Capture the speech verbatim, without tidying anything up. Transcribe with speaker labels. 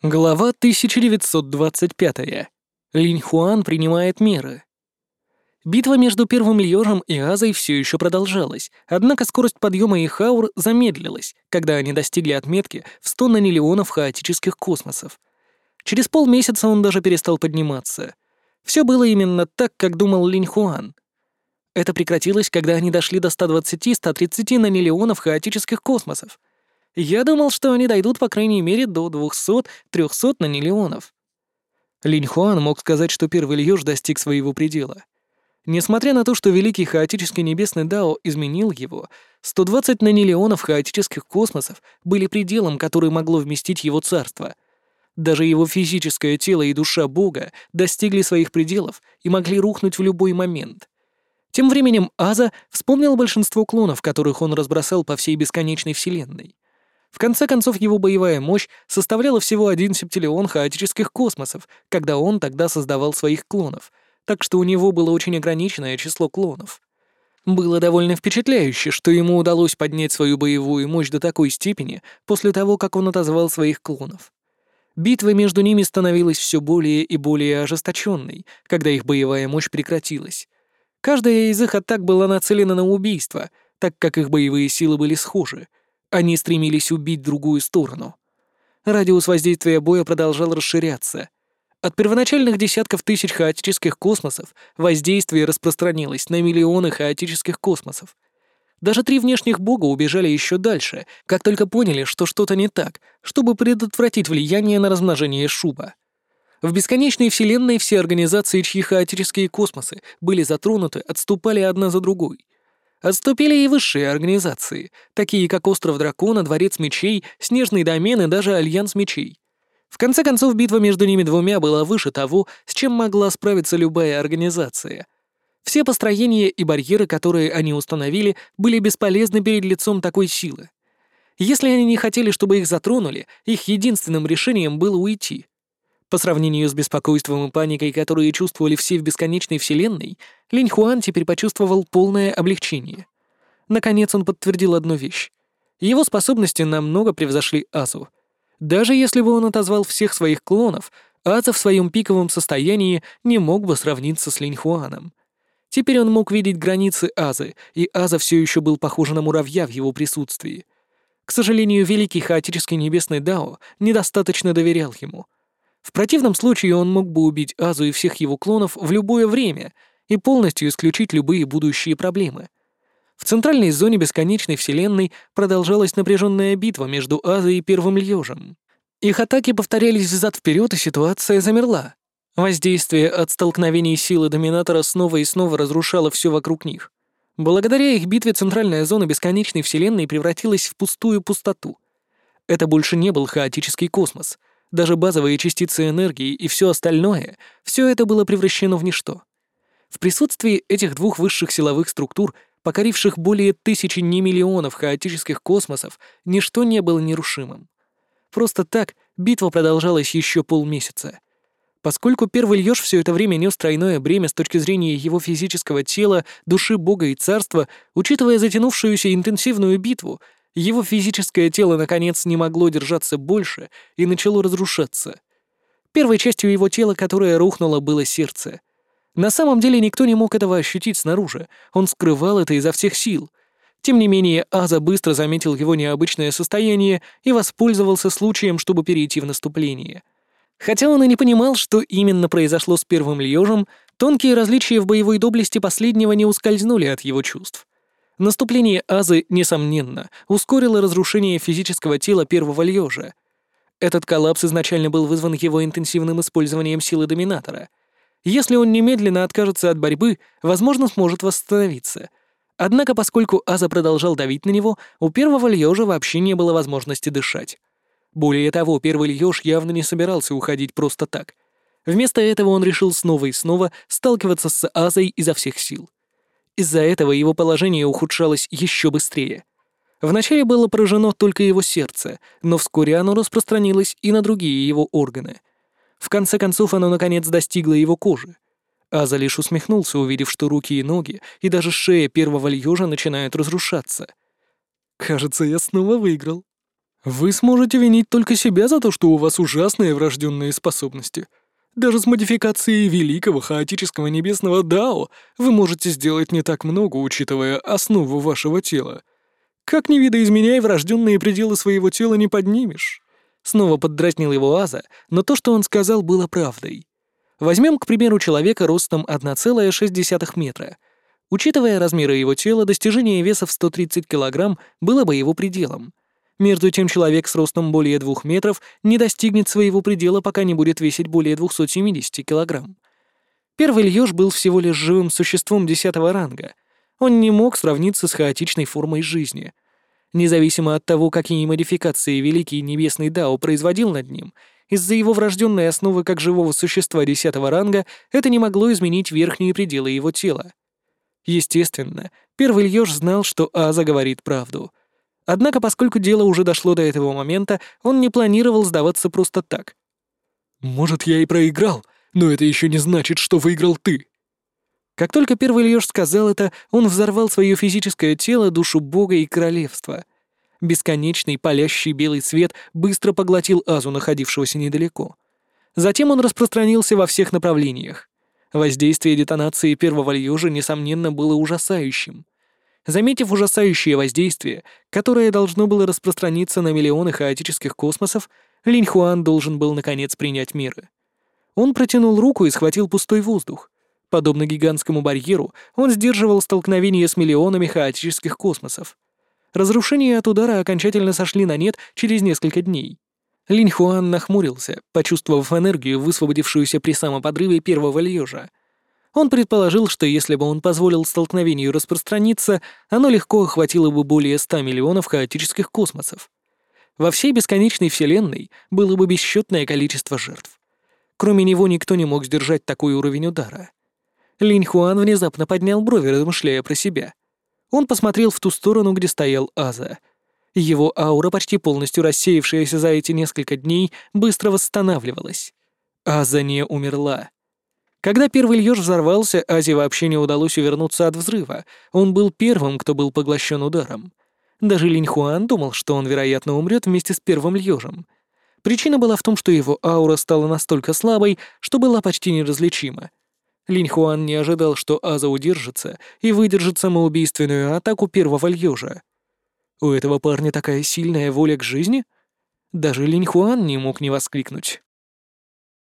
Speaker 1: Глава тысяча девятьсот двадцать пять. Линь Хуан принимает меры. Битва между Первым Льёжем и Азой все еще продолжалась, однако скорость подъема их аур замедлилась, когда они достигли отметки в сто нанилеонов хаотических космосов. Через полмесяца он даже перестал подниматься. Все было именно так, как думал Линь Хуан. Это прекратилось, когда они дошли до ста двадцати — ста тридцати нанилеонов хаотических космосов. Я думал, что они дойдут, по крайней мере, до двухсот — трёхсот нанилеонов. Линь Хуан мог сказать, что Первый Льёж достиг своего предела. Несмотря на то, что Великий Хаотический Небесный Дао изменил его, сто двадцать нанилеонов хаотических космосов были пределом, который могло вместить его царство. Даже его физическое тело и душа Бога достигли своих пределов и могли рухнуть в любой момент. Тем временем Аза вспомнил большинство клонов, которых он разбросал по всей бесконечной вселенной. В конце концов, его боевая мощь составляла всего один септиллион хаотических космосов, когда он тогда создавал своих клонов, так что у него было очень ограниченное число клонов. Было довольно впечатляюще, что ему удалось поднять свою боевую мощь до такой степени после того, как он отозвал своих клонов. Битва между ними становилась все более и более ожесточенной, когда их боевая мощь прекратилась. Каждая из их атак была нацелена на убийство, так как их боевые силы были схожи. Они стремились убить другую сторону. Радиус воздействия боя продолжал расширяться. От первоначальных десятков тысяч хаотических космосов воздействие распространилось на миллионы хаотических космосов. Даже три внешних бога убежали еще дальше, как только поняли, что что-то не так, чтобы предотвратить влияние на размножение шуба. В бесконечной вселенной все организации, чьи хаотические космосы были затронуты, отступали одна за другой. Отступили и высшие организации, такие как Остров Дракона, Дворец Мечей, Снежный Домен и даже Альянс Мечей. В конце концов, битва между ними двумя была выше того, с чем могла справиться любая организация. Все построения и барьеры, которые они установили, были бесполезны перед лицом такой силы. Если они не хотели, чтобы их затронули, их единственным решением было уйти. По сравнению с беспокойством и паникой, которые чувствовали все в бесконечной вселенной, Линь Хуан теперь почувствовал полное облегчение. Наконец он подтвердил одну вещь. Его способности намного превзошли Азу. Даже если бы он отозвал всех своих клонов, Аза в своем пиковом состоянии не мог бы сравниться с Линь Хуаном. Теперь он мог видеть границы Азы, и Аза все еще был похож на муравья в его присутствии. К сожалению, Великий Хаотический Небесный Дао недостаточно доверял ему. В противном случае он мог бы убить Азу и всех его клонов в любое время и полностью исключить любые будущие проблемы. В центральной зоне бесконечной вселенной продолжалась напряженная битва между Азой и Первым Льёжем. Их атаки повторялись взад-вперед, и ситуация замерла. Воздействие от столкновений силы Доминатора снова и снова разрушало все вокруг них. Благодаря их битве центральная зона бесконечной вселенной превратилась в пустую пустоту. Это больше не был хаотический космос. Даже базовые частицы энергии и все остальное, все это было превращено в ничто. В присутствии этих двух высших силовых структур, покоривших более тысячи немиллионов хаотических космосов, ничто не было нерушимым. Просто так битва продолжалась еще полмесяца. Поскольку Первый Льёж все это время нес тройное бремя с точки зрения его физического тела, души Бога и Царства, учитывая затянувшуюся интенсивную битву, его физическое тело, наконец, не могло держаться больше и начало разрушаться. Первой частью его тела, которая рухнула, было сердце. На самом деле никто не мог этого ощутить снаружи, он скрывал это изо всех сил. Тем не менее, Аза быстро заметил его необычное состояние и воспользовался случаем, чтобы перейти в наступление. Хотя он и не понимал, что именно произошло с Первым Льёжем, тонкие различия в боевой доблести последнего не ускользнули от его чувств. Наступление Азы, несомненно, ускорило разрушение физического тела Первого Льёжа. Этот коллапс изначально был вызван его интенсивным использованием силы Доминатора. Если он немедленно откажется от борьбы, возможно, сможет восстановиться. Однако, поскольку Аза продолжал давить на него, у Первого Льёжа вообще не было возможности дышать. Более того, Первый Льёж явно не собирался уходить просто так. Вместо этого он решил снова и снова сталкиваться с Азой изо всех сил. Из-за этого его положение ухудшалось еще быстрее. Вначале было поражено только его сердце, но вскоре оно распространилось и на другие его органы. В конце концов оно наконец достигло его кожи. Аза лишь усмехнулся, увидев, что руки и ноги, и даже шея Первого Льёжа начинают разрушаться. «Кажется, я снова выиграл». Вы сможете винить только себя за то, что у вас ужасные врожденные способности. Даже с модификацией великого хаотического небесного Дао вы можете сделать не так много, учитывая основу вашего тела. Как ни видоизменяй, врожденные пределы своего тела не поднимешь. Снова поддразнил его Аза, но то, что он сказал, было правдой. Возьмем, к примеру, человека ростом одна целая шесть десятых метра. Учитывая размеры его тела, достижение веса в сто тридцать килограмм было бы его пределом. Между тем, человек с ростом более двух метров не достигнет своего предела, пока не будет весить более двухсот семидесяти килограмм. Первый Льёж был всего лишь живым существом десятого ранга. Он не мог сравниться с хаотичной формой жизни. Независимо от того, какие модификации Великий Небесный Дао производил над ним, из-за его врожденной основы как живого существа десятого ранга это не могло изменить верхние пределы его тела. Естественно, первый Льёж знал, что Аза говорит правду. Однако, поскольку дело уже дошло до этого момента, он не планировал сдаваться просто так. «Может, я и проиграл, но это еще не значит, что выиграл ты». Как только первый Льёж сказал это, он взорвал свое физическое тело, душу бога и королевства. Бесконечный палящий белый свет быстро поглотил Азу, находившегося недалеко. Затем он распространился во всех направлениях. Воздействие детонации первого Льёжа, несомненно, было ужасающим. Заметив ужасающее воздействие, которое должно было распространиться на миллионы хаотических космосов, Линь Хуан должен был наконец принять меры. Он протянул руку и схватил пустой воздух. Подобно гигантскому барьеру, он сдерживал столкновение с миллионами хаотических космосов. Разрушения от удара окончательно сошли на нет через несколько дней. Линь Хуан нахмурился, почувствовав энергию, высвободившуюся при самоподрыве первого Льёжа. Он предположил, что если бы он позволил столкновению распространиться, оно легко охватило бы более ста миллионов хаотических космосов. Во всей бесконечной вселенной было бы бесчетное количество жертв. Кроме него никто не мог сдержать такой уровень удара. Линь Хуан внезапно поднял брови, размышляя про себя. Он посмотрел в ту сторону, где стоял Аза. Его аура, почти полностью рассеявшаяся за эти несколько дней, быстро восстанавливалась. Аза не умерла. Когда первый Льёж взорвался, Азе вообще не удалось увернуться от взрыва. Он был первым, кто был поглощен ударом. Даже Линь Хуан думал, что он, вероятно, умрет вместе с первым Льёжем. Причина была в том, что его аура стала настолько слабой, что была почти неразличима. Линь Хуан не ожидал, что Аза удержится и выдержит самоубийственную атаку первого Льёжа. У этого парня такая сильная воля к жизни? Даже Линь Хуан не мог не воскликнуть.